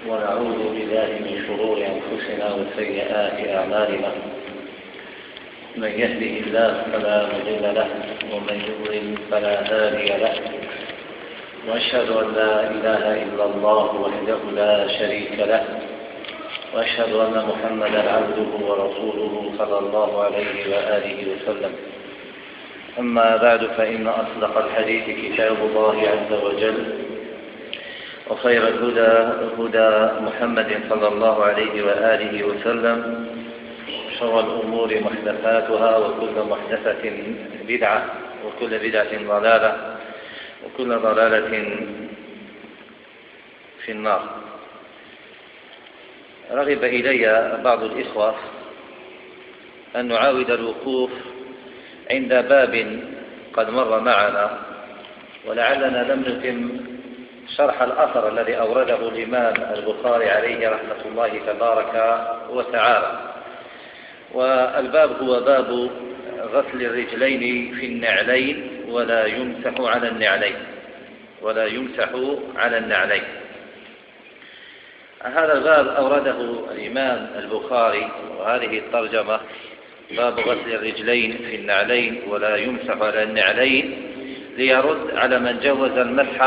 ونعوذ بالله من شرور أنفسنا وسيئات أعمالنا. من يهده الله فلا مضل له ومن يضلل فلا هادي له، وأشهد أن لا إله إلا الله وحده لا شريك له، وأشهد أن محمدا عبده ورسوله صلى الله عليه وآله وسلم. أما بعد، فإن أصدق الحديث كتاب الله عز وجل، وخير الهدى هدى محمد صلى الله عليه وآله وسلم، شر الأمور محدثاتها، وكل محدثة بدعة، وكل بدعة ضلالة، وكل ضلالة في النار. رغب إلي بعض الإخوة أن نعاود الوقوف عند باب قد مر معنا، ولعلنا لم نتم شرح الأثر الذي أورده الإمام البخاري عليه رحمة الله تبارك وتعالى. والباب هو باب غسل الرجلين في النعلين ولا يمسح على النعلين. هذا الباب أورده الإمام البخاري، وهذه الترجمة باب غسل الرجلين في النعلين ولا يمسح على النعلين، ليرد على من جوز المسح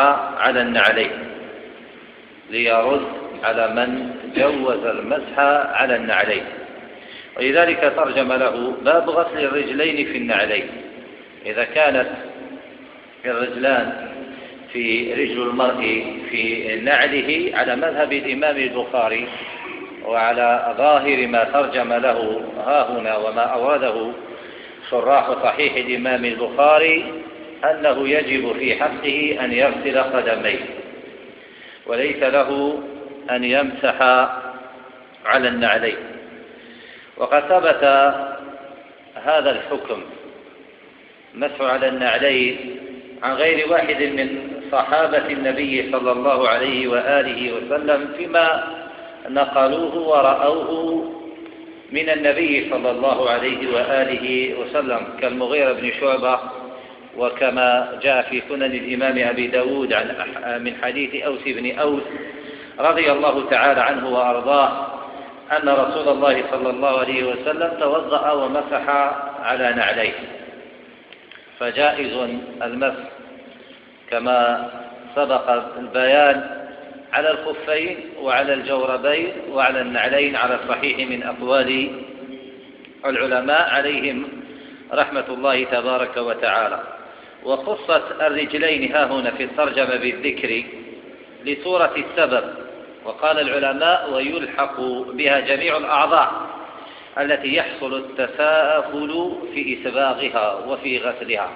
على النعلين. ولذلك ترجم له باب غسل الرجلين في النعلين. إذا كانت الرجلان في رجل المرء في نعله على مذهب الإمام البخاري، وعلى ظاهر ما ترجم له ها هنا وما أورده شراح صحيح الإمام البخاري، أنه يجب في حقه أن يغسل قدميه، وليس له أن يمسح على النعلين. وقد ثبت هذا الحكم مسح على النعلين عن غير واحد من صحابة النبي صلى الله عليه وآله وسلم فيما نقلوه ورأوه من النبي صلى الله عليه وآله وسلم، كالمغيرة بن شعبة، وكما جاء في سنن الإمام أبي داود من حديث أوس بن أوس رضي الله تعالى عنه وأرضاه أن رسول الله صلى الله عليه وسلم توضأ ومسح على نعليه. فجائز المسح كما سبق البيان على الخفين وعلى الجوربين وعلى النعلين على الصحيح من أقوال العلماء عليهم رحمة الله تبارك وتعالى. وخصت الرجلين ها هنا في الترجمة بالذكر لصورة السبب، وقال العلماء ويلحق بها جميع الأعضاء التي يحصل التساهل في إسباغها وفي غسلها.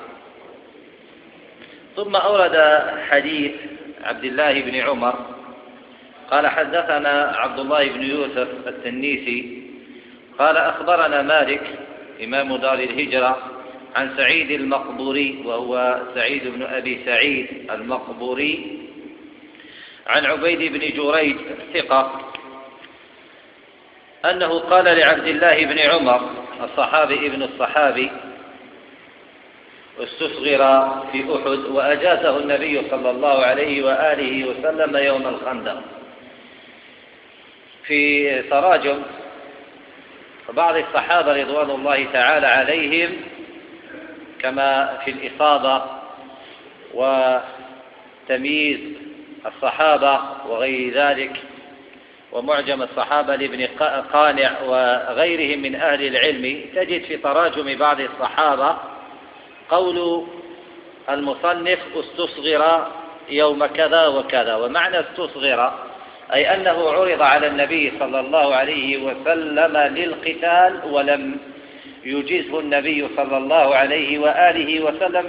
ثم أورد حديث عبد الله بن عمر قال حدثنا عبد الله بن يوسف التنيسي قال أخبرنا مالك إمام دار الهجرة عن سعيد المقبوري، وهو سعيد بن أبي سعيد المقبوري، عن عبيد بن جريج الثقة، أنه قال لعبد الله بن عمر الصحابي ابن الصحابي استصغر في أحد وأجازه النبي صلى الله عليه وآله وسلم يوم الخندق. في تراجم بعض الصحابة رضوان الله تعالى عليهم كما في الإصابة وتمييز الصحابة وغير ذلك، ومعجم الصحابة لابن قانع وغيرهم من أهل العلم، تجد في تراجم بعض الصحابة قول المصنف استصغر يوم كذا وكذا. ومعنى استصغر أي أنه عرض على النبي صلى الله عليه وسلم للقتال ولم يجزه النبي صلى الله عليه وآله وسلم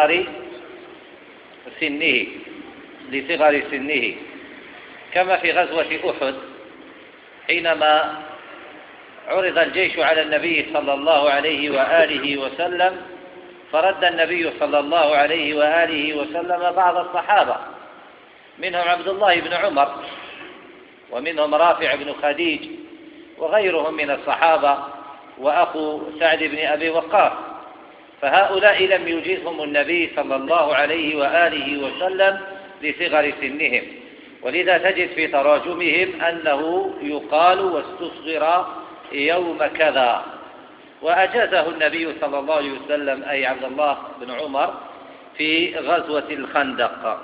لصغر سنه، كما في غزوة أحد حينما عرض الجيش على النبي صلى الله عليه وآله وسلم، فرد النبي صلى الله عليه وآله وسلم بعض الصحابة، منهم عبد الله بن عمر، ومنهم رافع بن خديج، وغيرهم من الصحابة، وأخو سعد بن أبي وقاص. فهؤلاء لم يجزهم النبي صلى الله عليه وآله وسلم لصغر سنهم، ولذا تجد في تراجمهم أنه يقال واستصغر يوم كذا، وأجازه النبي صلى الله عليه وسلم أي عبد الله بن عمر في غزوة الخندق.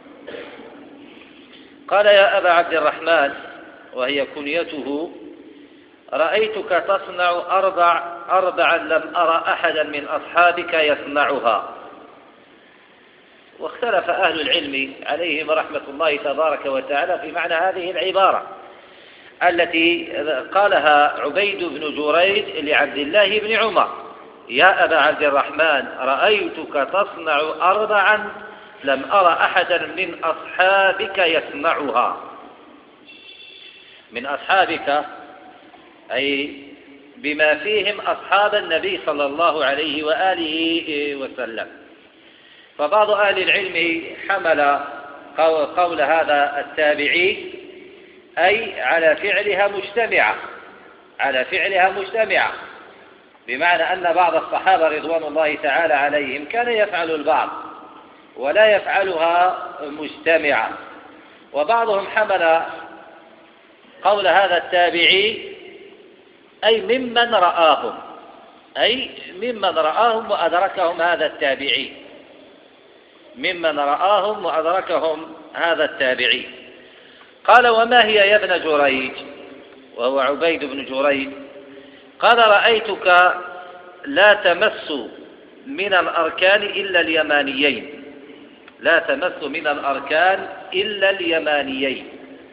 قال يا أبا عبد الرحمن، وهي كنيته: رأيتك تصنع أربعا لم أرى أحدا من أصحابك يصنعها. واختلف أهل العلم عليهم رحمة الله تبارك وتعالى في معنى هذه العبارة التي قالها عبيد بن جريج لعبد الله بن عمر: يا أبا عبد الرحمن، رأيتك تصنع أربعا لم أرى أحدا من أصحابك يصنعها. من أصحابك أي بما فيهم أصحاب النبي صلى الله عليه وآله وسلم. فبعض أهل العلم حمل قول هذا التابعي أي على فعلها مجتمعة، بمعنى أن بعض الصحابة رضوان الله تعالى عليهم كان يفعل البعض ولا يفعلها مجتمعة. وبعضهم حمل قول هذا التابعي أي ممن رآهم وأدركهم هذا التابعي، قال: وما هي يا ابن جريج؟ وهو عبيد بن جريج. قال: رأيتك لا تمس من الأركان إلا اليمانيين.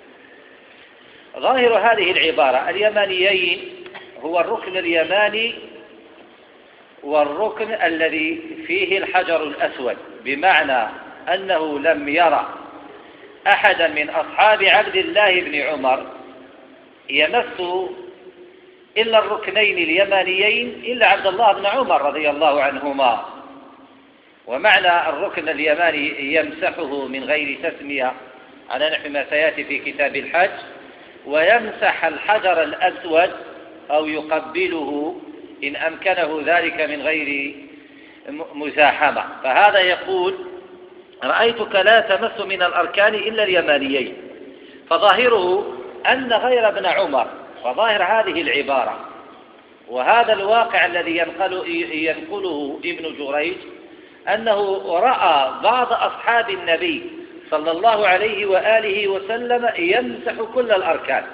ظاهر هذه العبارة اليمانيين هو الركن اليماني والركن الذي فيه الحجر الأسود، بمعنى أنه لم يرى أحدا من أصحاب عبد الله بن عمر يمس إلا الركنين اليمانيين إلا عبد الله بن عمر رضي الله عنهما. ومعنى الركن اليماني يمسحه من غير تسمية على نحو ما سيأتي في كتاب الحج، ويمسح الحجر الأسود أو يقبله إن أمكنه ذلك من غير مزاحمة. فهذا يقول: رأيتك لا تمس من الأركان إلا اليمانيين، فظاهره أن غير ابن عمر، وظاهر هذه العبارة وهذا الواقع الذي ينقله ابن جريج أنه رأى بعض أصحاب النبي صلى الله عليه وآله وسلم يمسح كل الأركان،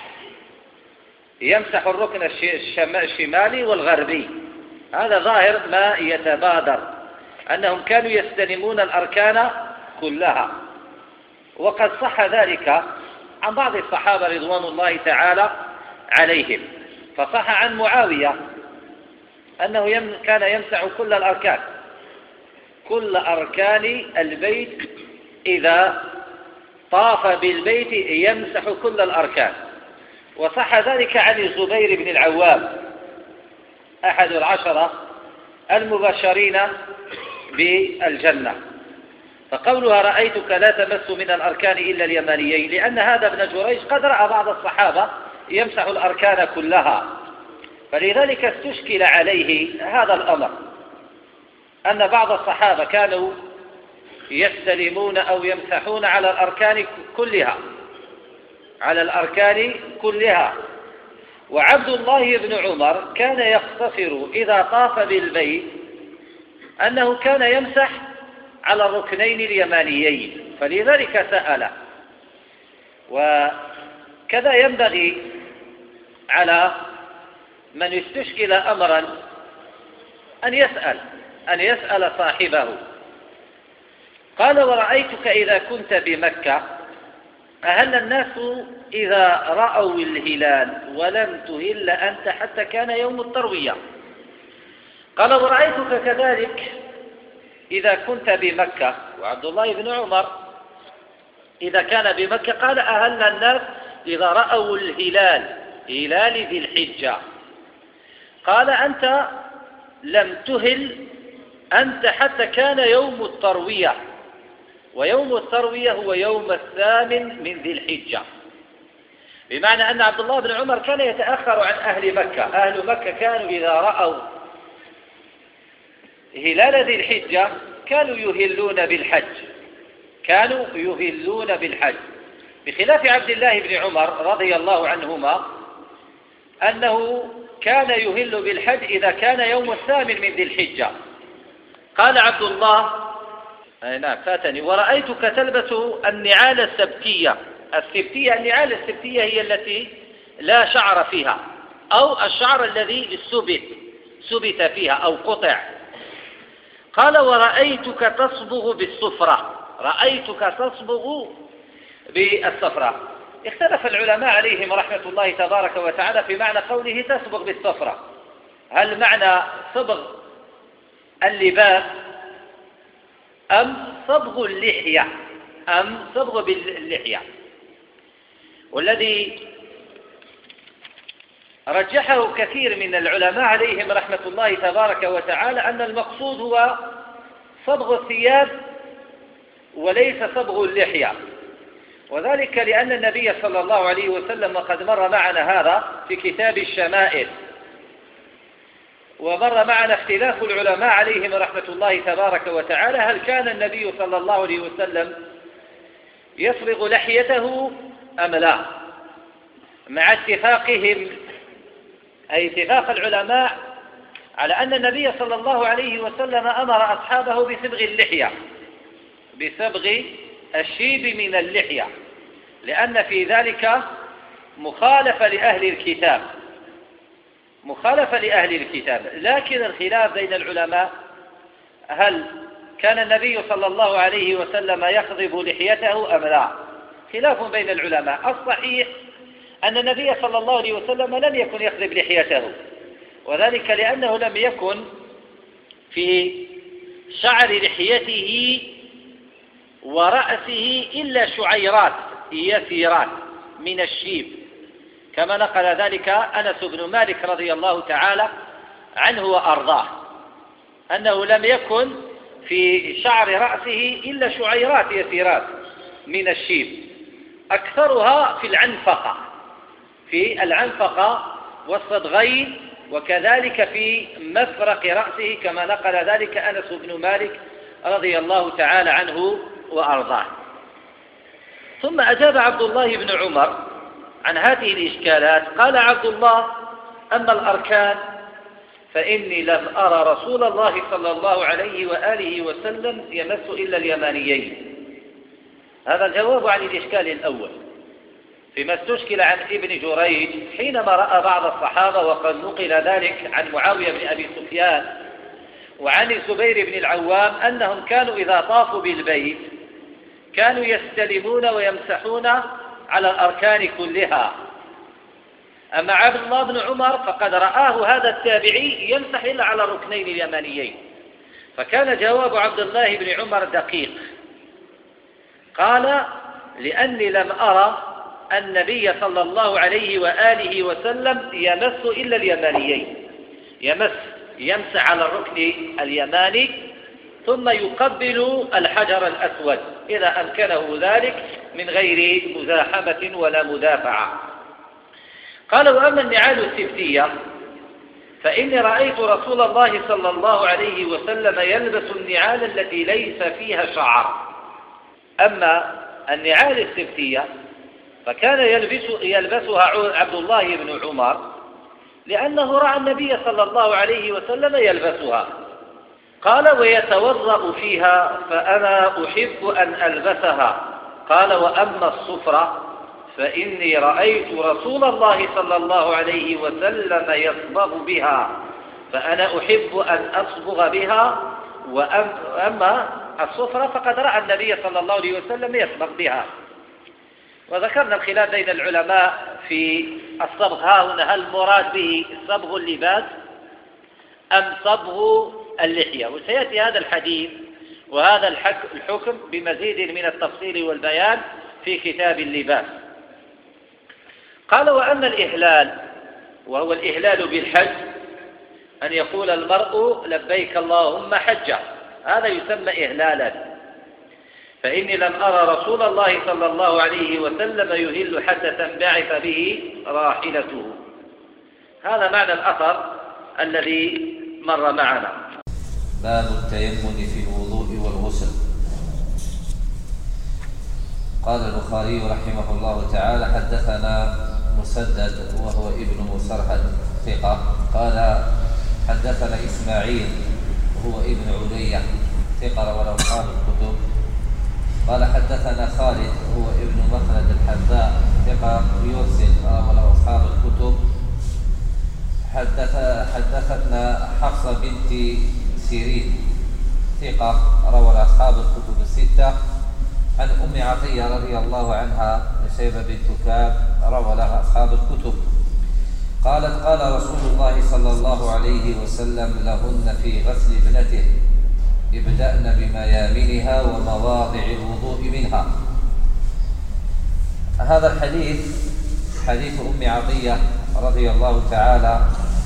يمسح الركن الشمالي والغربي. هذا ظاهر ما يتبادر، أنهم كانوا يستلمون الأركان كلها. وقد صح ذلك عن بعض الصحابة رضوان الله تعالى عليهم، فصح عن معاوية أنه كان يمسح كل الأركان، كل أركان البيت، إذا طاف بالبيت يمسح كل الأركان. وصح ذلك عن الزبير بن العوام أحد العشرة المبشرين بالجنة، فقولها رأيتك لا تمس من الأركان إلا اليمانيين، لأن هذا ابن جريج قد رأى بعض الصحابة يمسح الأركان كلها، فلذلك استشكل عليه هذا الأمر، أن بعض الصحابة كانوا يستلمون أو يمسحون على الأركان كلها، وعبد الله بن عمر كان يقتصر إذا طاف بالبيت أنه كان يمسح على الركنين اليمانيين، فلذلك سأل. وكذا ينبغي على من يستشكل أمرا أن يسأل صاحبه. قال: ورأيتك إذا كنت بمكة أهل الناس إذا رأوا الهلال ولم تهل أنت حتى كان يوم التروية. قال: ورأيتك كذلك إذا كنت بمكة. وعبد الله بن عمر إذا كان بمكة قال: أهل الناس إذا رأوا الهلال، هلال ذي الحجة. قال: أنت لم تهل أنت حتى كان يوم التروية، ويوم التروية هو يوم 8 من ذي الحجة، بمعنى أن عبد الله بن عمر كان يتأخر عن أهل مكة. أهل مكة كانوا إذا رأوا هلال ذي الحجة كانوا يهلون بالحج، بخلاف عبد الله بن عمر رضي الله عنهما أنه كان يهل بالحج إذا كان يوم 8 من ذي الحجة. قال عبد الله نعم فاتني ورأيتك تلبس النعال السبتية. النعال السبتية هي التي لا شعر فيها، أو الشعر الذي سبت فيها أو قطع. قال ورأيتك تصبغ بالصفرة. رأيتك تصبغ بالصفرة. اختلف العلماء عليهم رحمة الله تبارك وتعالى في معنى قوله تصبغ بالصفرة، هل معنى صبغ اللباس أم صبغ اللحية باللحية؟ والذي رجحه كثير من العلماء عليهم رحمة الله تبارك وتعالى أن المقصود هو صبغ الثياب وليس صبغ اللحية، وذلك لأن النبي صلى الله عليه وسلم قد مر معنا هذا في كتاب الشمائل، ومر معنا اختلاف العلماء عليهم رحمة الله تبارك وتعالى هل كان النبي صلى الله عليه وسلم يصبغ لحيته أم لا، مع اتفاقهم أي اتفاق العلماء على أن النبي صلى الله عليه وسلم أمر أصحابه بصبغ اللحية، بصبغ الشيب من اللحية، لأن في ذلك مخالفة لأهل الكتاب. لكن الخلاف بين العلماء هل كان النبي صلى الله عليه وسلم يخضب لحيته أم لا، خلاف بين العلماء. الصحيح أن النبي صلى الله عليه وسلم لم يكن يخضب لحيته، وذلك لأنه لم يكن في شعر لحيته ورأسه إلا شعيرات يسيرات من الشيب، كما نقل ذلك أنس بن مالك رضي الله تعالى عنه وأرضاه، أنه لم يكن في شعر رأسه إلا شعيرات يسيرات من الشيب، أكثرها في العنفقة والصدغين، وكذلك في مفرق رأسه، كما نقل ذلك أنس بن مالك رضي الله تعالى عنه وأرضاه. ثم أجاب عبد الله بن عمر عن هذه الإشكالات. قال عبد الله أما الأركان فإني لم أرى رسول الله صلى الله عليه وآله وسلم يمس إلا اليمانيين. هذا الجواب عن الإشكال الأول فيما استشكل عن ابن جريج حينما رأى بعض الصحابة، وقد نقل ذلك عن معاوية بن أبي سفيان وعن الزبير بن العوام أنهم كانوا إذا طافوا بالبيت كانوا يستلمون ويمسحون على الأركان كلها. أما عبد الله بن عمر فقد رآه هذا التابعي يمسح إلا على الركنين اليمانيين، فكان جواب عبد الله بن عمر دقيق. قال لأني لم أرى النبي صلى الله عليه وآله وسلم يمس إلا اليمانيين، يمسح على الركن اليماني ثم يقبل الحجر الأسود إذا أمكنه ذلك من غير مزاحمة ولا مدافعة. قال وأما النعال السبتية فإني رأيت رسول الله صلى الله عليه وسلم يلبس النعال التي ليس فيها شعر. أما النعال السبتية فكان يلبسها عبد الله بن عمر لأنه رأى النبي صلى الله عليه وسلم يلبسها. قال ويتوضأ فيها فأنا أحب أن ألبسها. قال وأما الصفرة فإني رأيت رسول الله صلى الله عليه وسلم يصبغ بها فأنا أحب أن أصبغ بها. وأما الصفرة فقد رأى النبي صلى الله عليه وسلم يصبغ بها. وذكرنا الخلاف بين العلماء في الصبغ ها هنا، هل المراد به صبغ اللباس أم صبغ اللحية؟ وسيأتي هذا الحديث وهذا الحكم بمزيد من التفصيل والبيان في كتاب اللباس. قال وأما الإهلال وهو الإهلال بالحج أن يقول المرء لبيك اللهم حجة، هذا يسمى إهلالا. فإني لم أرى رسول الله صلى الله عليه وسلم يهل حتى تنبعث به راحلته. هذا معنى الأثر الذي مر معنا. باب التيمم في الوضوء والغسل. قال البخاري رحمه الله تعالى: حدثنا مسدد وهو ابن مسرهد ثقة. قال: حدثنا إسماعيل وهو ابن علية ثقة وله أصحاب الكتب. قال: حدثنا خالد وهو ابن مخلد الحذاء ثقة يرسل وله أصحاب الكتب. حدثتنا حفصة بنت سيرين ثقة روى أصحاب الكتب الستة. عن أم عطية رضي الله عنها نسيبة بنت كعب روى لها أصحاب الكتب. قالت: قال رسول الله صلى الله عليه وسلم لهن في غسل ابنته: ابدأن بميامنها ومواضع الوضوء منها. هذا الحديث حديث أم عطية رضي الله تعالى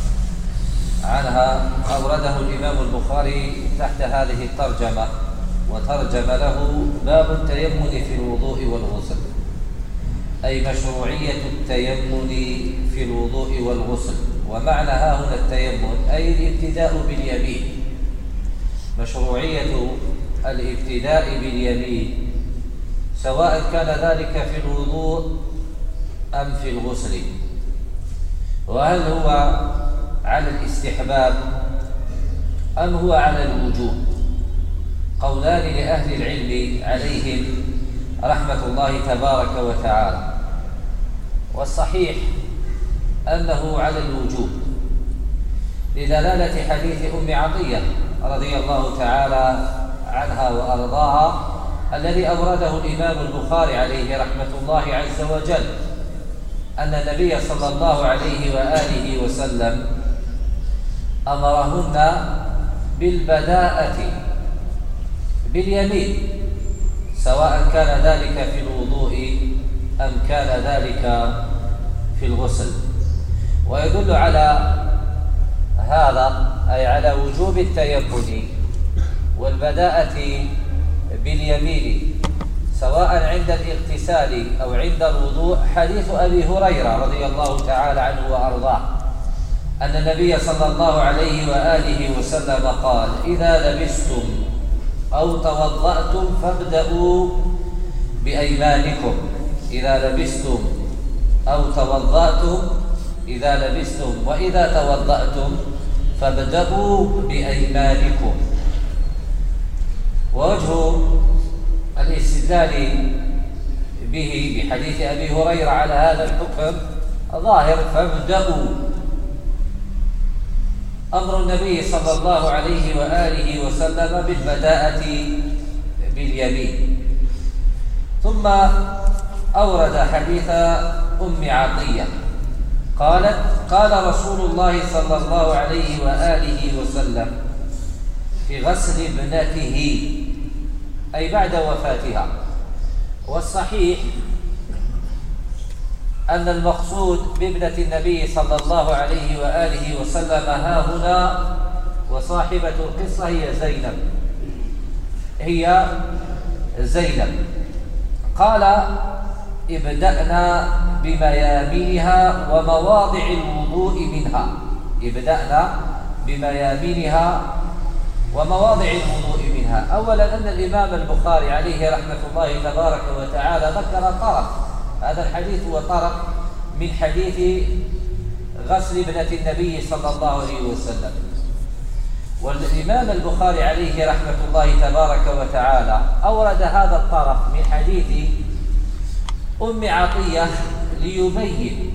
عنها أورده الإمام البخاري تحت هذه الترجمة، وترجم له: باب التيمم في الوضوء والغسل، أي مشروعية التيمم في الوضوء والغسل. ومعنى ها هنا التيمم أي الابتداء باليمين، مشروعية الابتداء باليمين، سواء كان ذلك في الوضوء أم في الغسل. وهل هو على الاستحباب أم هو على الوجوب؟ قولان لأهل العلم عليهم رحمة الله تبارك وتعالى، والصحيح أنه على الوجوب لدلالة حديث أم عطية رضي الله تعالى عنها وأرضاها الذي أورده الإمام البخاري عليه رحمة الله عز وجل، أن النبي صلى الله عليه وآله وسلم أمرهن بالبداءة باليمين، سواء كان ذلك في الوضوء أم كان ذلك في الغسل. ويدل على هذا أي على وجوب التيمم والبداءة باليمين سواء عند الاغتسال أو عند الوضوء حديث أبي هريرة رضي الله تعالى عنه وأرضاه أن النبي صلى الله عليه وآله وسلم قال: إذا لبستم أو توضأتم فابدأوا بأيمانكم. إذا لبستم أو توضأتم، إذا لبستم وإذا توضأتم فابدأوا بأيمانكم. ووجه الاستدلال به بحديث أبي هريرة على هذا الحكم ظاهر، فابدأوا أمر النبي صلى الله عليه وآله وسلم بالبداءة باليمين. ثم أورد حديث أم عطية قالت: قال رسول الله صلى الله عليه وآله وسلم في غسل ابنته، أي بعد وفاتها. والصحيح أن المقصود بابنة النبي صلى الله عليه وآله وسلم ها هنا وصاحبة القصة هي زينب. قال: ابدأنا بميامنها ومواضع الوضوء منها. ابدأنا بميامنها ومواضع الوضوء منها. أولا أن الإمام البخاري عليه رحمة الله تبارك وتعالى ذكر طرف، هذا الحديث هو طرف من حديث غسل ابنة النبي صلى الله عليه وسلم. والإمام البخاري عليه رحمة الله تبارك وتعالى أورد هذا الطرف من حديث أم عطية ليبين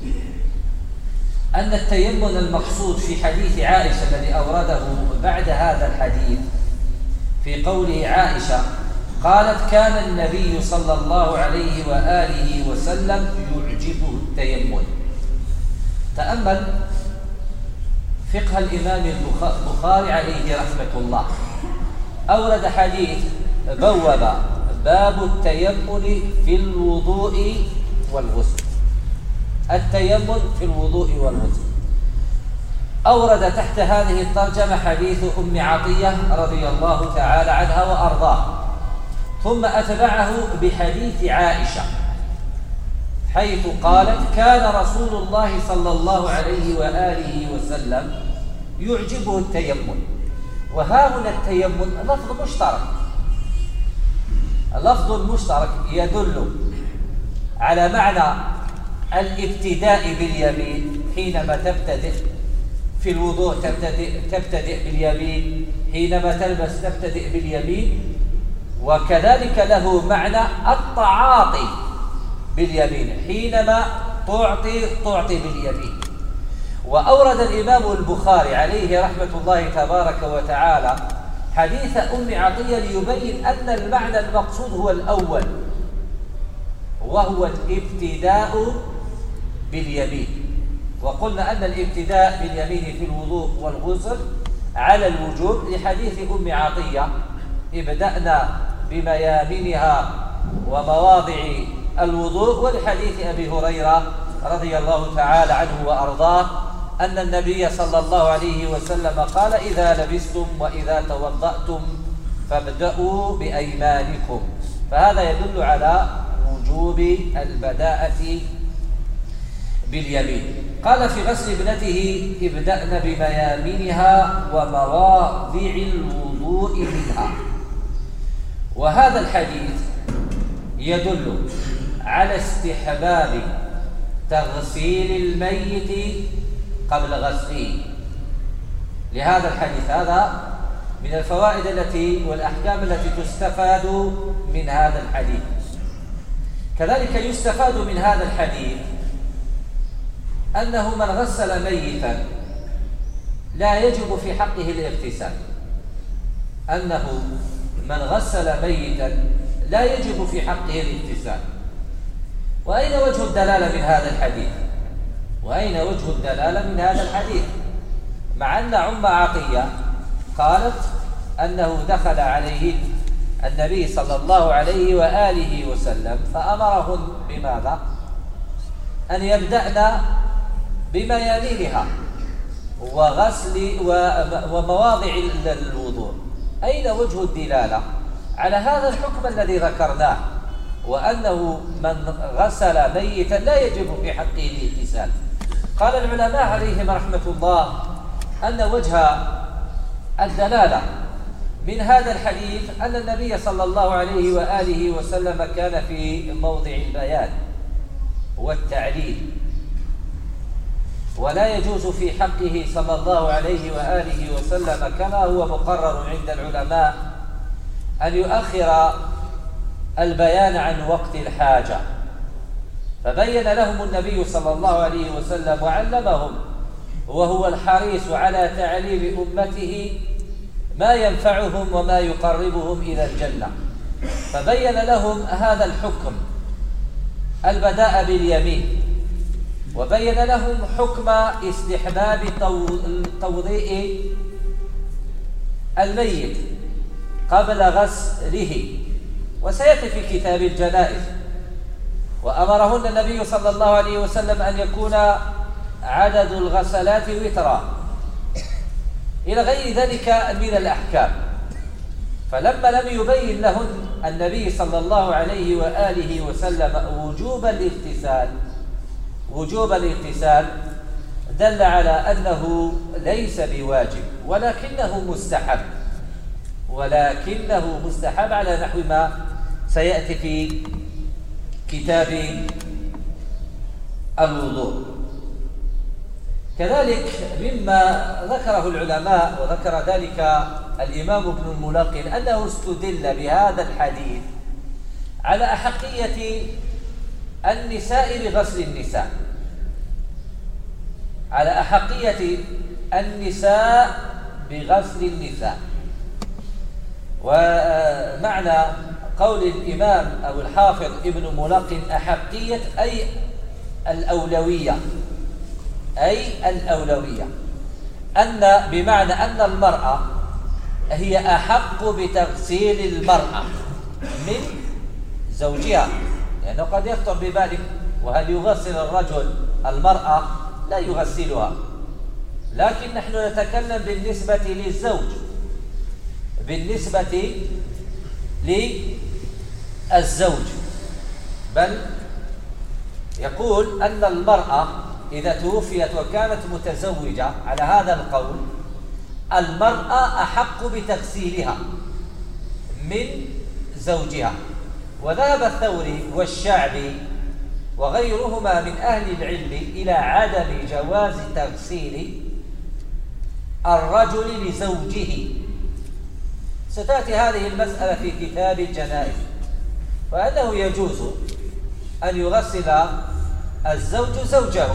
أن التيمم المقصود في حديث عائشة الذي أورده بعد هذا الحديث في قوله عائشة قالت: كان النبي صلى الله عليه وآله وسلم يعجبه التيمم. تأمل فقه الإمام البخاري عليه رحمة الله، أورد حديث بوب باب التيمم في الوضوء والغسل، التيمم في الوضوء والغسل. أورد تحت هذه الترجمة حديث أم عطية رضي الله تعالى عنها وأرضاه، ثم أتبعه بحديث عائشة حيث قالت: كان رسول الله صلى الله عليه وآله وسلم يعجبه التيمم. وها هنا التيمم لفظ مشترك، اللفظ المشترك يدل على معنى الابتداء باليمين حينما تبتدئ في الوضوء، تبتدئ باليمين، حينما تلبس تبتدئ باليمين، وكذلك له معنى التعاطي باليمين، حينما تعطي باليمين. وأورد الإمام البخاري عليه رحمة الله تبارك وتعالى حديث أم عطية ليبين أن المعنى المقصود هو الأول، وهو الابتداء باليمين. وقلنا أن الابتداء باليمين في الوضوء والغسل على الوجوب لحديث أم عطية: ابدأنا بميامنها ومواضع الوضوء، ولحديث أبي هريرة رضي الله تعالى عنه وأرضاه أن النبي صلى الله عليه وسلم قال: إذا لبستم وإذا توضأتم فابدأوا بأيمانكم. فهذا يدل على وجوب البداءة باليمين. قال في غسل ابنته: ابدأن بميامنها ومواضع الوضوء منها. وهذا الحديث يدل على استحباب تغسيل الميت قبل غسله. لهذا الحديث هذا من الفوائد والأحكام التي تستفاد من هذا الحديث. كذلك يستفاد من هذا الحديث أنه من غسل ميتا لا يجب في حقه الاغتسال، أنه من غسل ميتا لا يجب في حقه الاغتسال. وأين وجه الدلالة من هذا الحديث؟ وأين وجه الدلالة من هذا الحديث؟ مع أن أم عطية قالت أنه دخل عليه النبي صلى الله عليه وآله وسلم فأمرهن بماذا؟ أن يبدأن بميامنها وغسل ومواضع الوضوء. أين وجه الدلالة على هذا الحكم الذي ذكرناه، وأنه من غسل ميتا لا يجب في حقه الاغتسال؟ قال العلماء عليهم رحمة الله أن وجه الدلالة من هذا الحديث أن النبي صلى الله عليه وآله وسلم كان في موضع البيان والتعليل، ولا يجوز في حقه صلى الله عليه وآله وسلم كما هو مقرر عند العلماء أن يؤخر البيان عن وقت الحاجة. فبين لهم النبي صلى الله عليه وسلم وعلمهم، وهو الحريص على تعليم أمته ما ينفعهم وما يقربهم إلى الجنة. فبين لهم هذا الحكم البداء باليمين، وبين لهم حكم استحباب توضيء الميت قبل غسله، وسيأتي في كتاب الجنائز. وأمرهن النبي صلى الله عليه وسلم أن يكون عدد الغسلات وترا إلى غير ذلك من الأحكام. فلما لم يبين لهن النبي صلى الله عليه وآله وسلم وجوب الاغتسال دل على أنه ليس بواجب، ولكنه مستحب على نحو ما سيأتي في كتاب الوضوء. كذلك مما ذكره العلماء وذكر ذلك الإمام ابن الملقن أنه استدل بهذا الحديث على أحقية النساء بغسل النساء، على أحقية النساء بغسل النساء. ومعنى قول الإمام أو الحافظ ابن ملقن أحقية أي الأولوية، أن بمعنى أن المرأة هي أحق بتغسيل المرأة من زوجها، لأنه قد يخطر ببالك وهل يغسل الرجل المرأة؟ لا يغسلها، لكن نحن نتكلم بالنسبة للزوج، بالنسبة للزوج. بل يقول أن المرأة إذا توفيت وكانت متزوجة على هذا القول المرأة أحق بتغسيلها من زوجها، وذهب الثوري والشعبي وغيرهما من أهل العلم إلى عدم جواز تغسيل الرجل لزوجه. ستأتي هذه المسألة في كتاب الجنائز، وأنه يجوز أن يغسل الزوج زوجه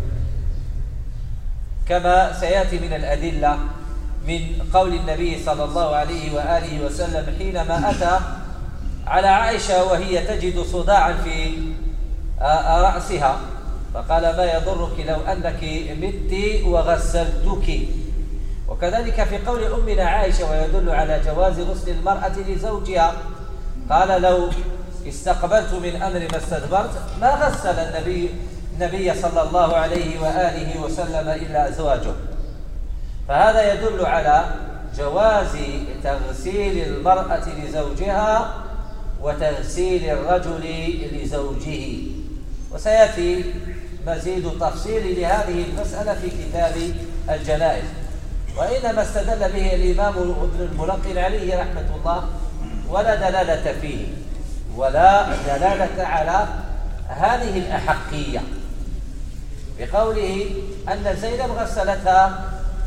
كما سيأتي من الأدلة من قول النبي صلى الله عليه وآله وسلم حينما أتى على عائشة وهي تجد صداعا في رأسها فقال: ما يضرك لو أنك مت وغسلتك. وكذلك في قول أمنا عائشة ويدل على جواز غسل المرأة لزوجها، قال: لو استقبلت من أمر ما استدبرت ما غسل النبي صلى الله عليه وآله وسلم إلا أزواجه. فهذا يدل على جواز تغسيل المرأة لزوجها وتغسيل الرجل لزوجه. وسيأتي مزيد تفصيل لهذه المسألة في كتاب الجنائز، وإنما استدل به الإمام ابن الملقن عليه رحمة الله ولا دلالة فيه ولا دلالة على هذه الأحقية، بقوله أن زينب غسلتها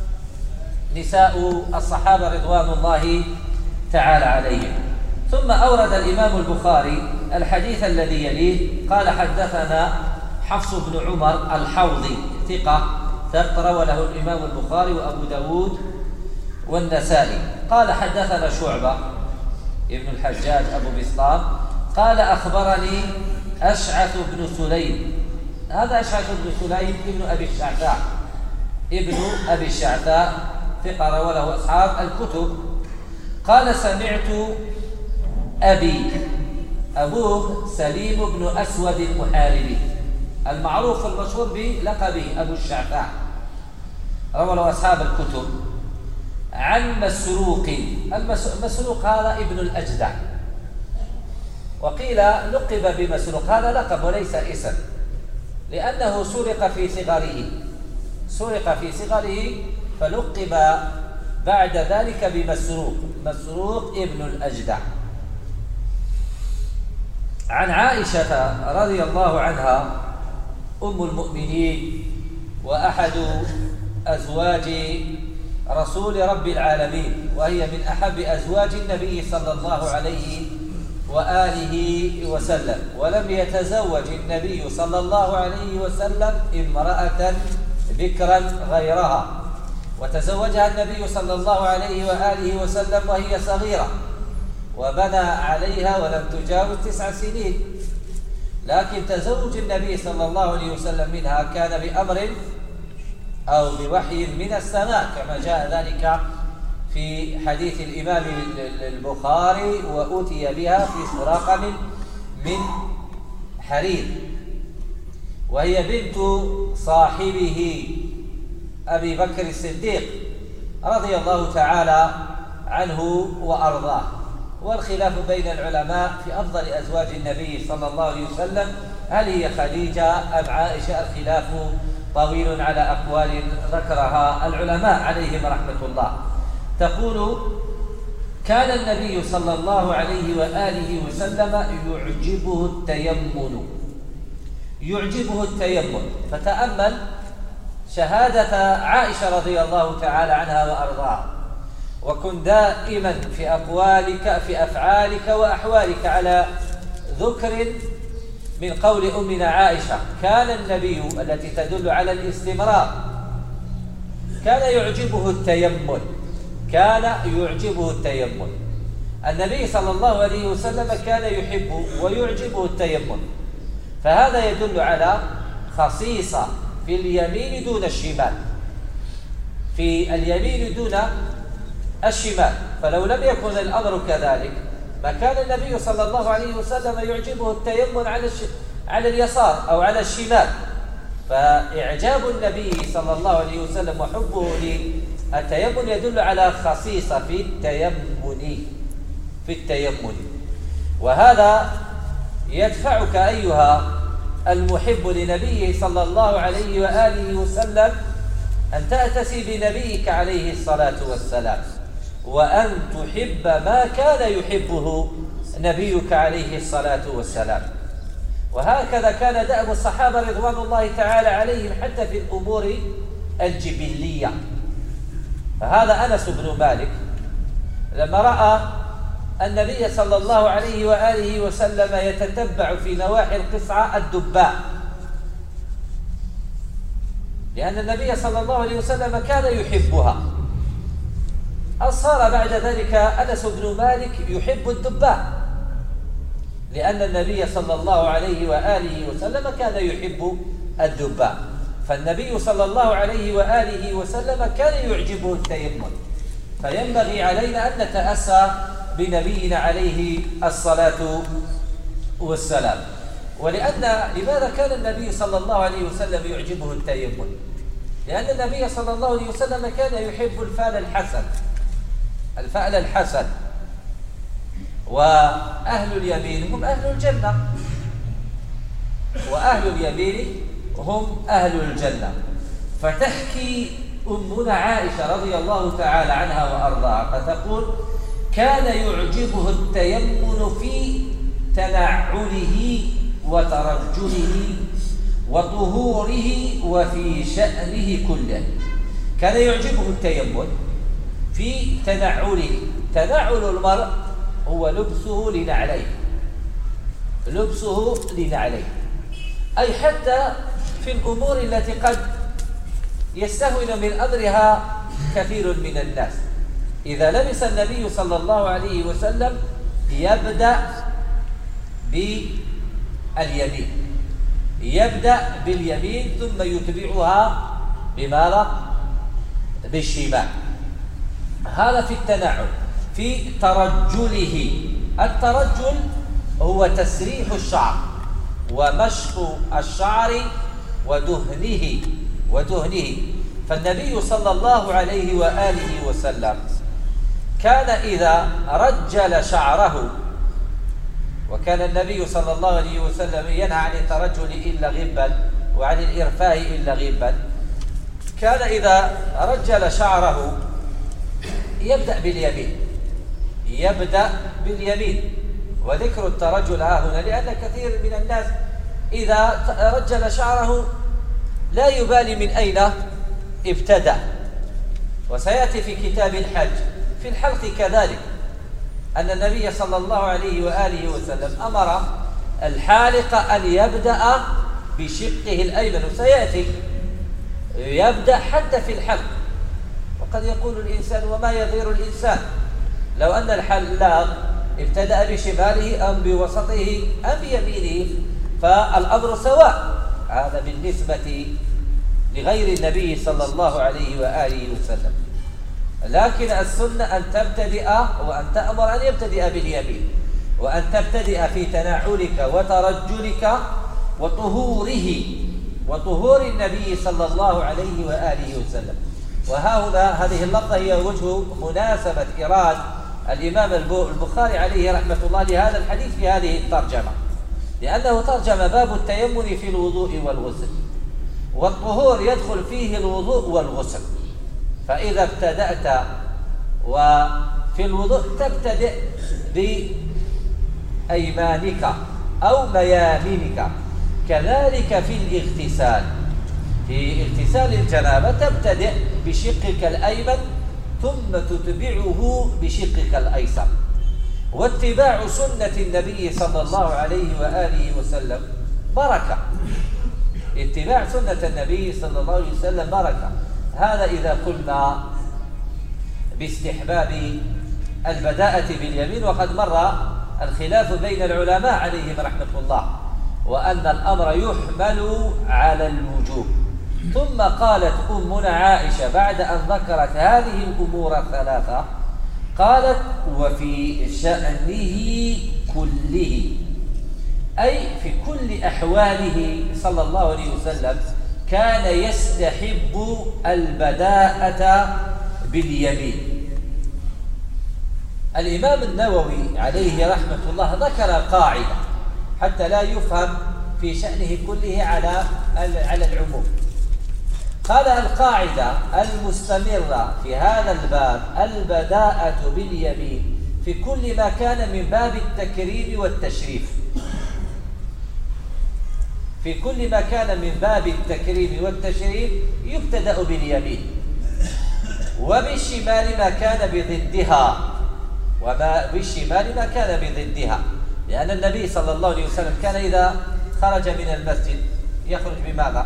نساء الصحابة رضوان الله تعالى عليهم. ثم أورد الإمام البخاري الحديث الذي يليه قال: حدثنا حفص بن عمر الحوضي ثقة روى له الإمام البخاري وأبو داود والنسائي. قال: حدثنا شعبة ابن الحجاج أبو بسطام قال: أخبرني أشعث بن سليم. هذا أشعث بن سليم ابن أبي الشعثاء ثقة روى له أصحاب الكتب. قال: سمعت أبي، أبوه سليم بن أسود المحاربي المعروف المشهور بلقبه أبو الشعثاء، روى له أصحاب الكتب، عن مسروق. مسروق هذا ابن الأجدع، وقيل لقب بمسروق، هذا لقب وليس اسم، لأنه سرق في صغره فلقب بعد ذلك بمسروق، مسروق ابن الأجدع. عن عائشة رضي الله عنها أم المؤمنين وأحد أزواج رسول رب العالمين، وهي من أحب أزواج النبي صلى الله عليه وآله وسلم، ولم يتزوج النبي صلى الله عليه وسلم امرأة بكرا غيرها، وتزوجها النبي صلى الله عليه وآله وسلم وهي صغيرة، وبنى عليها ولم تجاوز 9 سنين. لكن تزوج النبي صلى الله عليه وسلم منها كان بأمر أو بوحي من السماء، كما جاء ذلك في حديث الإمام البخاري: وأتي بها في سراق من حرير، وهي بنت صاحبه أبي بكر الصديق رضي الله تعالى عنه وأرضاه. والخلاف بين العلماء في أفضل أزواج النبي صلى الله عليه وسلم، هل هي خديجة أم عائشة؟ الخلاف طويل على أقوال ذكرها العلماء عليهم رحمة الله. تقول: كان النبي صلى الله عليه وآله وسلم يعجبه التيمم. فتأمل شهادة عائشة رضي الله تعالى عنها وأرضاها، وكن دائما في أقوالك في أفعالك وأحوالك على ذكر من قول أمنا عائشة: كان النبي، التي تدل على الاستمرار، كان يعجبه التيمم. النبي صلى الله عليه وسلم كان يحب ويعجبه التيمم، فهذا يدل على خصيصة في اليمين دون الشمال، في اليمين دون الشمال. فلو لم يكن الأمر كذلك ما كان النبي صلى الله عليه وسلم يعجبه التيمم على اليسار أو على الشمال. فإعجاب النبي صلى الله عليه وسلم وحبه للتيمم يدل على خصيصة في التيمم. وهذا يدفعك أيها المحب لنبيه صلى الله عليه وآله وسلم أن تأتسي بنبيك عليه الصلاة والسلام، وأن تحب ما كان يحبه نبيك عليه الصلاة والسلام. وهكذا كان دأب الصحابة رضوان الله تعالى عليهم حتى في الأمور الجبلية. فهذا أنس بن مالك لما رأى النبي صلى الله عليه وآله وسلم يتتبع في نواحي القصعة الدباء، لأن النبي صلى الله عليه وسلم كان يحبها، أصار بعد ذلك أنس بن مالك يحب الدباء، لأن النبي صلى الله عليه وآله وسلم كان يحب الدباء. فالنبي صلى الله عليه وآله وسلم كان يعجبه التيمم، فينبغي علينا أن نتأسى بنبينا عليه الصلاة والسلام. لماذا كان النبي صلى الله عليه وسلم يعجبه التيمم؟ لأن النبي صلى الله عليه وسلم كان يحب الفأل الحسن، وأهل اليمين هم أهل الجنة، وأهل اليمين هم أهل الجنة. فتحكي أمنا عائشة رضي الله تعالى عنها وأرضاها فتقول: كان يعجبه التيمم في تنعله وترجله وطهوره وفي شأنه كله. كان يعجبه التيمم في تنعله. تنعل المرء هو لبسه لنعليه، أي حتى في الأمور التي قد يستهون من أمرها كثير من الناس. إذا لبس النبي صلى الله عليه وسلم يبدأ باليمين ثم يتبعها بماذا؟ بالشمال. هذا في التنعل. في ترجله، الترجل هو تسريح الشعر ومشط الشعر ودهنه. فالنبي صلى الله عليه وآله وسلم كان إذا رجل شعره، وكان النبي صلى الله عليه وسلم ينهى عن الترجل إلا غبا وعن الإرفاء إلا غبا، كان إذا رجل شعره يبدأ باليمين. وذكر الترجل هنا لأن كثير من الناس إذا رجل شعره لا يبالي من أين ابتدأ. وسيأتي في كتاب الحج في الحلق كذلك أن النبي صلى الله عليه وآله وسلم أمر الحالق أن يبدأ بشقه الأيمن، وسيأتي يبدأ حتى في الحلق. وقد يقول الإنسان: وما يضير الإنسان لو أن الحلاق ابتدأ بشماله أم بوسطه أم بيمينه، فالأمر سواء. هذا بالنسبة لغير النبي صلى الله عليه وآله وسلم. لكن السنة أن تبتدئ وأن تأمر أن يبتدئ باليمين، وأن تبتدئ في تناعلك وترجلك وطهور النبي صلى الله عليه وآله وسلم. وهنا هذه اللفظة هي وجه مناسبة إيراد الإمام البخاري عليه رحمة الله لهذا الحديث في هذه الترجمة، لأنه ترجم باب التيمم في الوضوء والغسل، والطهور يدخل فيه الوضوء والغسل. فإذا ابتدأت وفي الوضوء تبتدئ بأيمانك أو ميامنك. كذلك في الاغتسال، في اغتسال الجنابة تبتدئ بشقك الأيمن ثم تتبعه بشقك الأيسر. واتباع سنة النبي صلى الله عليه وآله وسلم بركة. اتباع سنة النبي صلى الله عليه وسلم بركة. هذا إذا قلنا باستحباب البداءة باليمين. وقد مر الخلاف بين العلماء عليهم رحمة الله، وأن الأمر يحمل على الوجوب. ثم قالت أمنا عائشة بعد أن ذكرت هذه الأمور الثلاثة، قالت: وفي شأنه كله، أي في كل أحواله صلى الله عليه وسلم كان يستحب البداءة باليمين. الإمام النووي عليه رحمة الله ذكر قاعدة حتى لا يفهم في شأنه كله على العموم. قال: القاعدة المستمرة في هذا الباب البداءة باليمين في كل ما كان من باب التكريم والتشريف، في كل ما كان من باب التكريم والتشريف يبتدأ باليمين، وبالشمال ما كان بضدها، بالشمال ما كان بضدها، لأن النبي صلى الله عليه وسلم كان إذا خرج من المسجد يخرج بماذا؟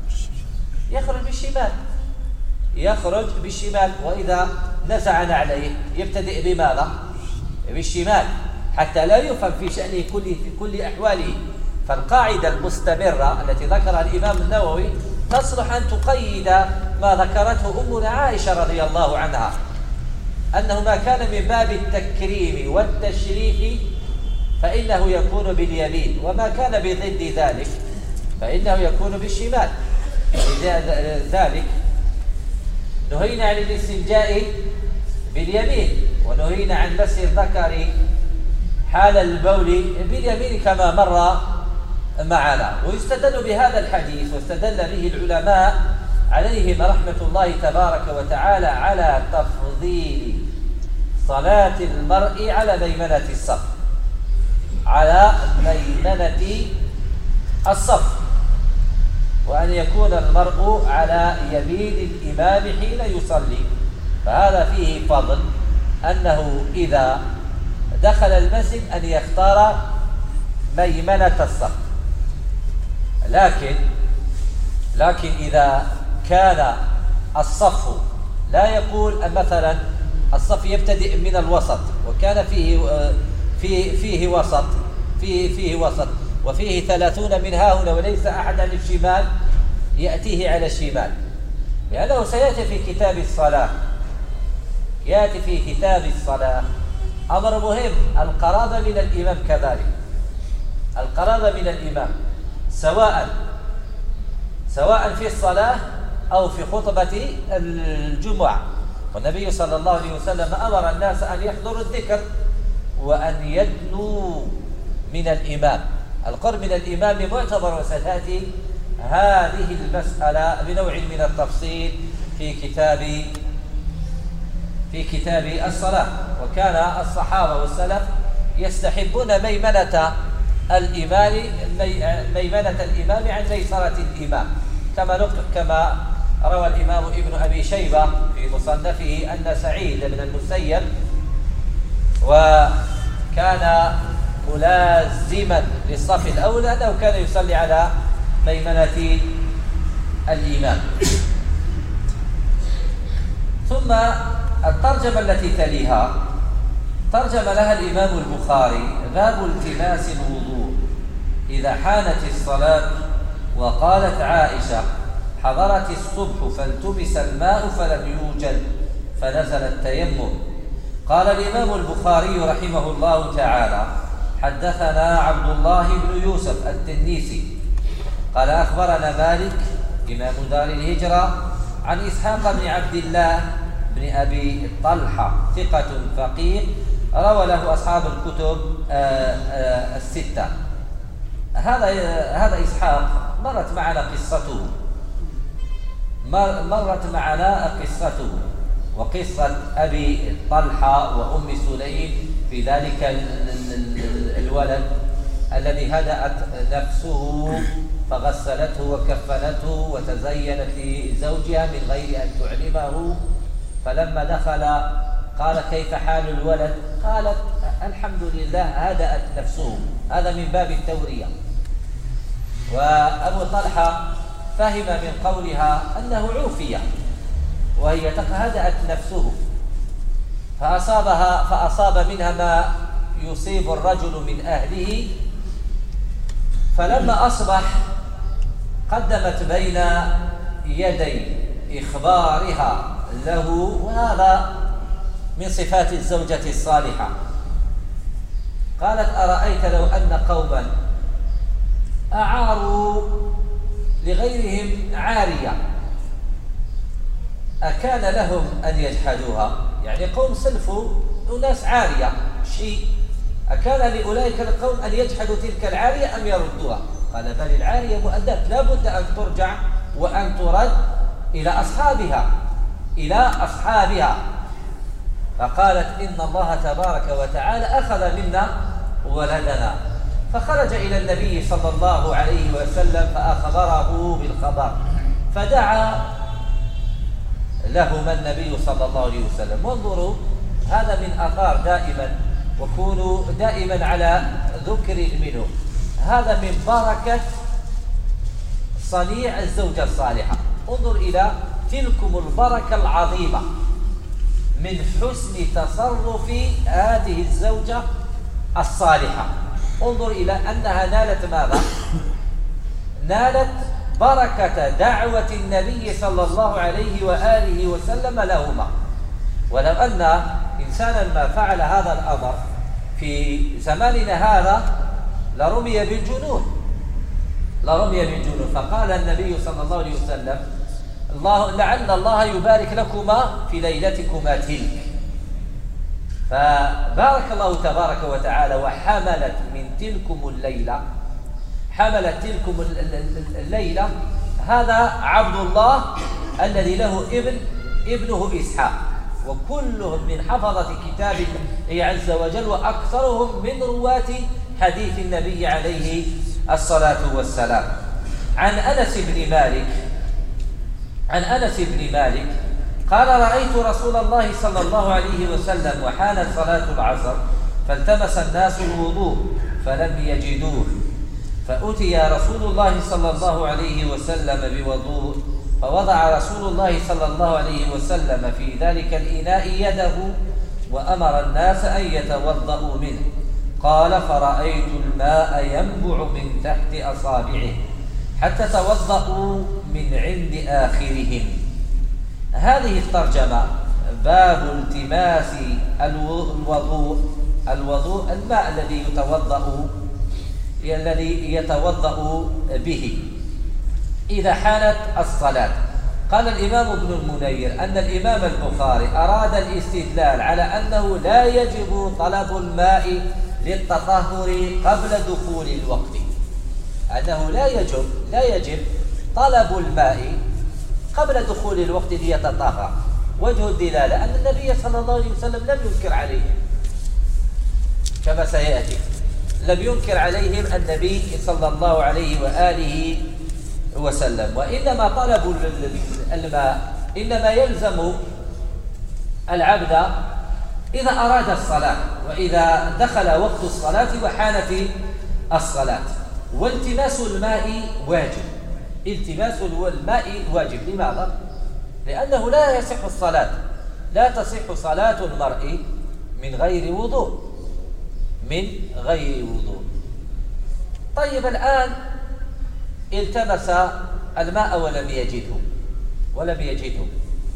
يخرج بالشمال، وإذا نزع نعليه يبتدئ بماذا؟ بالشمال، حتى لا يفهم في شأنه في كل أحواله. فالقاعدة المستمرة التي ذكرها الإمام النووي تصلح أن تقيد ما ذكرته أمنا عائشة رضي الله عنها، أنه ما كان من باب التكريم والتشريف فإنه يكون باليمين، وما كان بضد ذلك فإنه يكون بالشمال. لذلك نهينا عن الاستنجاء باليمين، ونهينا عن مس الذكر حال البول باليمين كما مر معنا. ويستدل بهذا الحديث واستدل به العلماء عليهم رحمة الله تبارك وتعالى على تفضيل صلاة المرء على ميمنة الصف، على ميمنة الصف، وأن يكون المرء على يمين الإمام حين يصلي. فهذا فيه فضل أنه إذا دخل المسجد أن يختار ميمنة الصف. لكن إذا كان الصف لا يقول مثلا الصف يبتدئ من الوسط وكان فيه وسط وفيه 30 من ها هنا وليس أحد عن الشمال، يأتيه على الشمال، لأنه سيأتي في كتاب الصلاة، يأتي في كتاب الصلاة أمر مهم، القرابة من الإمام كذلك، القرابة من الإمام سواء في الصلاة أو في خطبة الجمعة. والنبي صلى الله عليه وسلم أمر الناس أن يحضروا الذكر وأن يدنوا من الإمام. القرب من الإمام معتبر، وستأتي هذه المسألة بنوع من التفصيل في كتاب الصلاة. وكان الصحابة والسلف يستحبون ميمنة الإمام عن ميسرة الإمام، كما روى الإمام ابن أبي شيبة في مصنفه أن سعيد بن المسيب وكان ملازما للصف الأول أنه كان يصلي على ميمنة الإمام. ثم الترجمة التي تليها ترجم لها الإمام البخاري: باب التماس الوضوء إذا حانت الصلاة. وقالت عائشة: حضرت الصبح فالتمس الماء فلم يوجد فنزل التيمم. قال الإمام البخاري رحمه الله تعالى: حدثنا عبد الله بن يوسف التنيسي قال أخبرنا مالك إمام دار الهجرة عن إسحاق بن عبد الله بن أبي طلحة ثقة فقيه روى له أصحاب الكتب الستة. هذا إسحاق مرت معنا قصته وقصة أبي طلحة وأم سليم في ذلك الولد الذي هدأت نفسه فغسلته وكفنته وتزينت لزوجها من غير أن تعلمه، فلما دخل قال: كيف حال الولد؟ قالت: الحمد لله هدأت نفسه. هذا من باب التورية. وأبو طلحة فهم من قولها أنه عوفية، وهي هدأت نفسه فأصاب منها ما يصيب الرجل من أهله. فلما أصبح قدمت بين يدي إخبارها له، وهذا من صفات الزوجة الصالحة. قالت: أرأيت لو أن قوما أعاروا لغيرهم عارية أكان لهم أن يجحدوها؟ يعني قوم سلفوا أناس عارية شيء، أكان لأولئك القوم أن يجحدوا تلك العارية أم يردوها؟ قال: بل العارية مؤدات، لا بد أن ترجع وأن ترد إلى أصحابها. فقالت إن الله تبارك وتعالى أخذ منا ولدنا، فخرج إلى النبي صلى الله عليه وسلم فأخبره بالخبر، فدعا لهما النبي صلى الله عليه وسلم. وانظروا، هذا من آثار دائما، وكونوا دائما على ذكر منه، هذا من بركة صنيع الزوجة الصالحة. انظر إلى تلكم البركة العظيمة من حسن تصرف هذه الزوجة الصالحة. انظر إلى أنها نالت ماذا؟ نالت بركة دعوة النبي صلى الله عليه وآله وسلم لهما. ولو أن إنسانا ما فعل هذا الأمر في زماننا هذا لرمي بالجنون، فقال النبي صلى الله عليه وسلم: لعل الله يبارك لكما في ليلتكما تلك. فبارك الله تبارك وتعالى وحملت من تلكم الليلة هذا عبد الله الذي له ابنه إسحاق، وكلهم من حفظة كتاب الله عز وجل، وأكثرهم من رواة حديث النبي عليه الصلاة والسلام. عن أنس بن مالك قال: رأيت رسول الله صلى الله عليه وسلم وحانت صلاة العصر فالتمس الناس الوضوء فلم يجدوه، فأتي رسول الله صلى الله عليه وسلم بوضوء، فوضع رسول الله صلى الله عليه وسلم في ذلك الإناء يده وأمر الناس أن يتوضأوا منه. قال: فرأيت الماء ينبع من تحت أصابعه حتى توضأوا من عند آخرهم. هذه الترجمة باب التماس الوضوء الماء الذي يتوضأ به إذا حانت الصلاة. قال الإمام ابن المنير أن الإمام البخاري أراد الاستدلال على أنه لا يجب طلب الماء للتطهر قبل دخول الوقت، أنه لا يجب طلب الماء قبل دخول الوقت ليتطهر. وجه الدلالة أن النبي صلى الله عليه وسلم لم ينكر عليهم كما سيأتي، لم ينكر عليهم النبي صلى الله عليه وآله وسلم، وإنما طلب الماء إنما يلزم العبد إذا أراد الصلاة وإذا دخل وقت الصلاة وحانت الصلاة. والتماس الماء واجب، لماذا؟ لأنه لا تصح صلاة المرء من غير وضوء. طيب، الآن التمس الماء ولم يجده،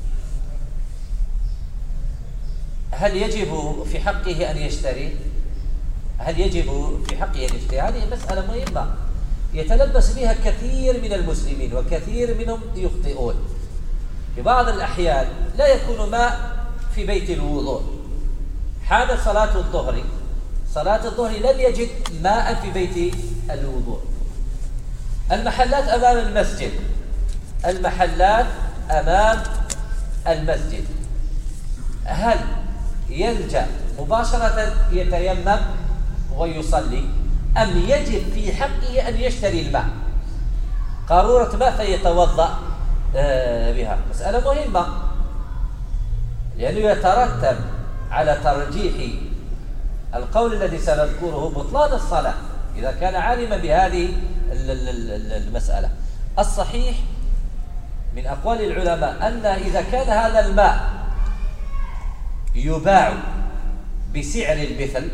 هل يجب في حقه أن يشتري؟ هذه مسألة مهمة يتلبس بها كثير من المسلمين، وكثير منهم يخطئون. في بعض الأحيان لا يكون ماء في بيت الوضوء، حانت صلاة الظهر لم يجد ماء في بيت الوضوء. المحلات أمام المسجد، هل يلجأ مباشرة يتيمم ويصلي، أم يجب في حقه أن يشتري الماء قارورة ماء فيتوضأ بها؟ مسألة مهمة، لأنه يترتب على ترجيح القول الذي سنذكره بطلان الصلاة إذا كان عالما بهذه المسألة. الصحيح من أقوال العلماء أن إذا كان هذا الماء يباع بسعر المثل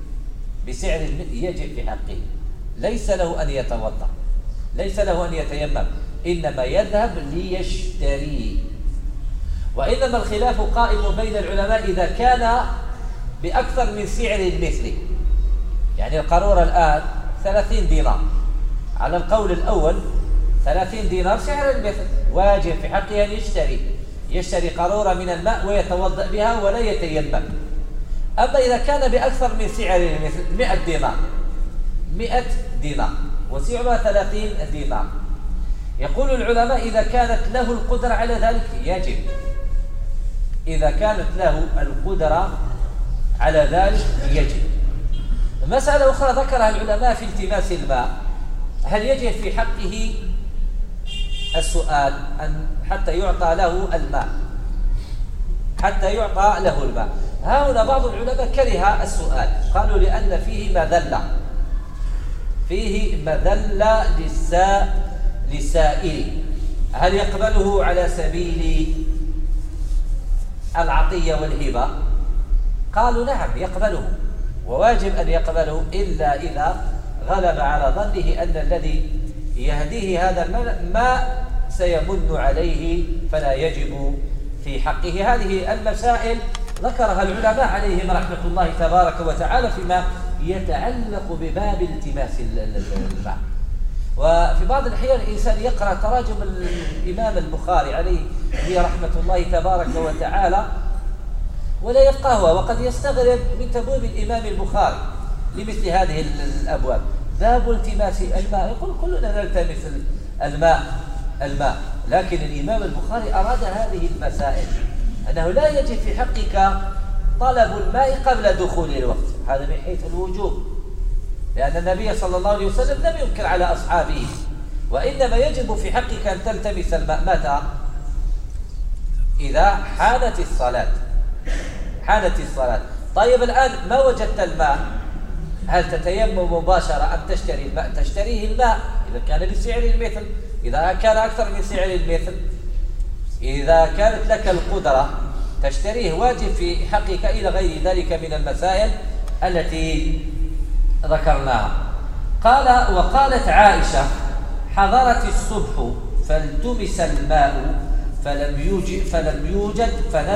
يجب في حقه، ليس له أن يتوضأ، ليس له أن يتيمم، إنما يذهب ليشتري. وإنما الخلاف قائم بين العلماء إذا كان بأكثر من سعر المثل. يعني القارورة الآن 30 دينار، على القول الأول 30 دينار سعر المثل، واجب في حقه أن يشتري قارورة من الماء ويتوضأ بها ولا يتيمم. أما إذا كان بأكثر من سعر المثل 100 دينار وسعرها 30 دينار، يقول العلماء إذا كانت له القدرة على ذلك إذا كانت له القدرة على ذلك يجب. مسألة أخرى ذكرها العلماء في التماس الماء: هل يجب في حقه السؤال أن حتى يعطى له الماء، حتى يعطى له الماء؟ هنا بعض العلماء كره السؤال، قالوا لأن فيه مذلة، فيه مذلة للسائل. هل يقبله على سبيل العطية والهبة؟ قالوا نعم يقبله، وواجب أن يقبله، إلا إذا غلب على ظنه أن الذي يهديه هذا الماء سيمن عليه فلا يجب في حقه. هذه المسائل ذكرها العلماء عليهم رحمة الله تبارك وتعالى فيما يتعلق بباب التماس الماء. وفي بعض الأحيان الإنسان يقرأ تراجم الإمام البخاري عليه رحمة الله تبارك وتعالى ولا يفقهها، وقد يستغرب من تبويب الإمام البخاري لمثل هذه الأبواب. باب التماس الماء، يقول كلنا نلتمس الماء، لكن الإمام البخاري أراد هذه المسائل، أنه لا يجب في حقك طلب الماء قبل دخول الوقت، هذا من حيث الوجوب، لأن النبي صلى الله عليه وسلم لم ينكر على أصحابه، وإنما يجب في حقك أن تلتمس الماء متى؟ إذا حانت الصلاة. طيب الآن ما وجدت الماء، هل تتيمم مباشرة أم تشتري الماء؟ تشتريه الماء إذا كان بسعر المثل، إذا كان أكثر من سعر المثل، إذا كانت لك القدرة تشتريه، واجب في حقك إلى غير ذلك من المسائل التي ذكرناها. قال: وقالت عائشة: حضرت الصبح فالتمس الماء فلم يوجد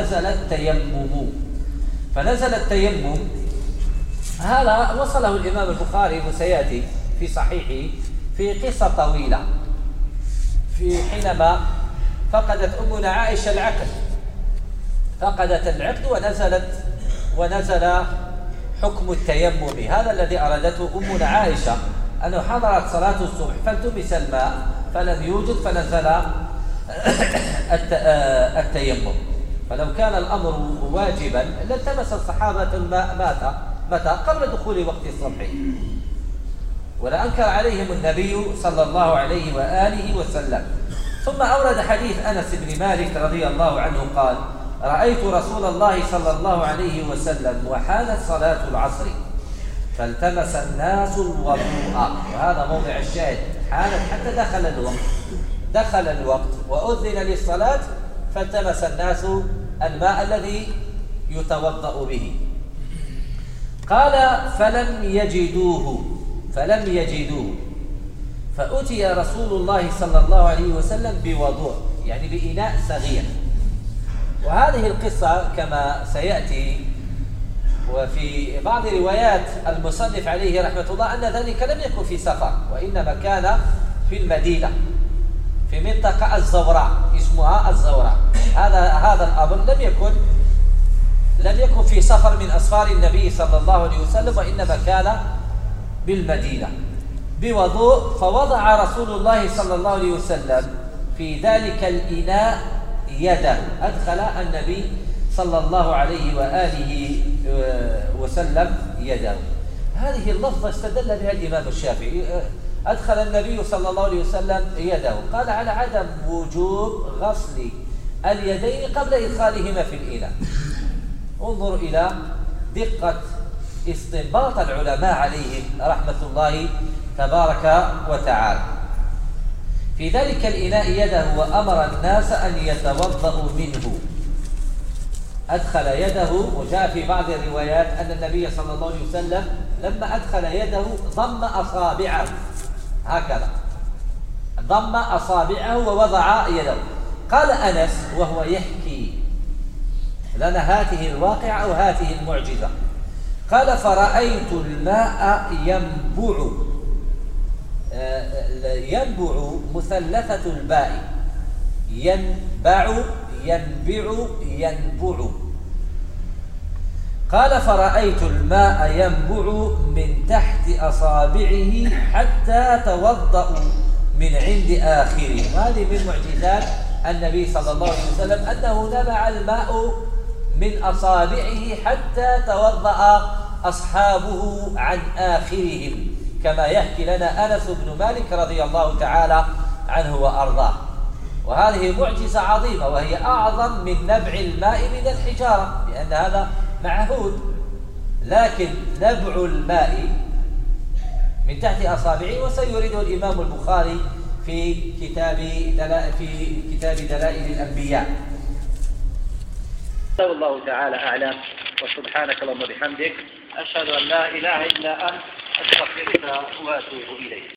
فنزل التيمم. هذا وصله الإمام البخاري وسيأتي في صحيحه في قصة طويلة في حينما فقدت أمنا عائشة العقد، ونزل حكم التيمم. هذا الذي أرادته أمنا عائشة، أنه حضرت صلاة الصبح فالتمس الماء فلم يوجد فنزل التيمم. فلو كان الأمر واجبا لالتمس الصحابة الماء متى؟ قبل دخول وقت الصبح، ولا أنكر عليهم النبي صلى الله عليه وآله وسلم. ثم أورد حديث أنس بن مالك رضي الله عنه قال: رأيت رسول الله صلى الله عليه وسلم وحانت صلاة العصر فالتمس الناس الوضوء. وهذا موضع الشاهد، حانت حتى دخل الوقت وأذن للصلاة، فالتمس الناس الماء الذي يتوضأ به. قال: فلم يجدوه فأتي رسول الله صلى الله عليه وسلم بوضوء، يعني بإناء صغير. وهذه القصة كما سيأتي، وفي بعض روايات المصنف عليه رحمة الله أن ذلك لم يكن في سفر، وإنما كان في المدينة في منطقة الزوراء، اسمها الزوراء. هذا الأمر لم يكن في سفر من أسفار النبي صلى الله عليه وسلم، وإنما كان بالمدينة بوضوء. فوضع رسول الله صلى الله عليه وسلم في ذلك الإناء يده، أدخل النبي صلى الله عليه وآله وسلم يده. هذه اللفظة استدل بها الإمام الشافعي، أدخل النبي صلى الله عليه وسلم يده، قال على عدم وجوب غسل اليدين قبل إدخالهما في الإناء. انظر إلى دقة استنباط العلماء عليهم رحمة الله تبارك وتعالى. في ذلك الإناء يده وأمر الناس أن يتوضأوا منه. أدخل يده، وجاء في بعض الروايات أن النبي صلى الله عليه وسلم لما أدخل يده ضم أصابعه، هكذا ضم أصابعه ووضع يده. قال أنس وهو يحكي لنا هذه الواقعة أو هذه المعجزة، قال: فرأيت الماء ينبع مثلثة الباء، ينبع. قال: فرأيت الماء ينبع من تحت أصابعه حتى توضأوا من عند آخره. وهذه من معجزات النبي صلى الله عليه وسلم أنه نبع الماء من أصابعه حتى توضأ أصحابه عن آخرهم، كما يحكي لنا أنس بن مالك رضي الله تعالى عنه وأرضاه. وهذه معجزة عظيمة، وهي أعظم من نبع الماء من الحجارة، لأن هذا معهود. لكن نبع الماء من تحت أصابعه، وسيريده الإمام البخاري في كتاب دلائل الأنبياء. الله تعالى أعلم، وسبحانك اللهم وبحمدك، أشهد أن لا إله إلا أنت، أستغفرك وأتوب إليك.